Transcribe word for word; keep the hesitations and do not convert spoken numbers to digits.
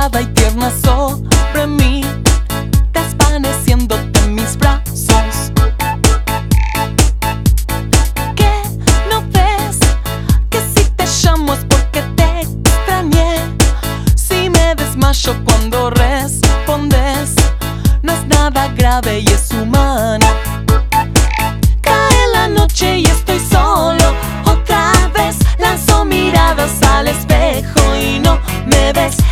delicada y tierna sobre mí, desvaneciéndote en mis brazos. ¿Qué no ves? Que si te llamo es porque te extrañé. Si me desmayo cuando respondes, no es nada grave y es humano. Cae la noche y estoy solo. Otra vez lanzo miradas al espejo y no me ves.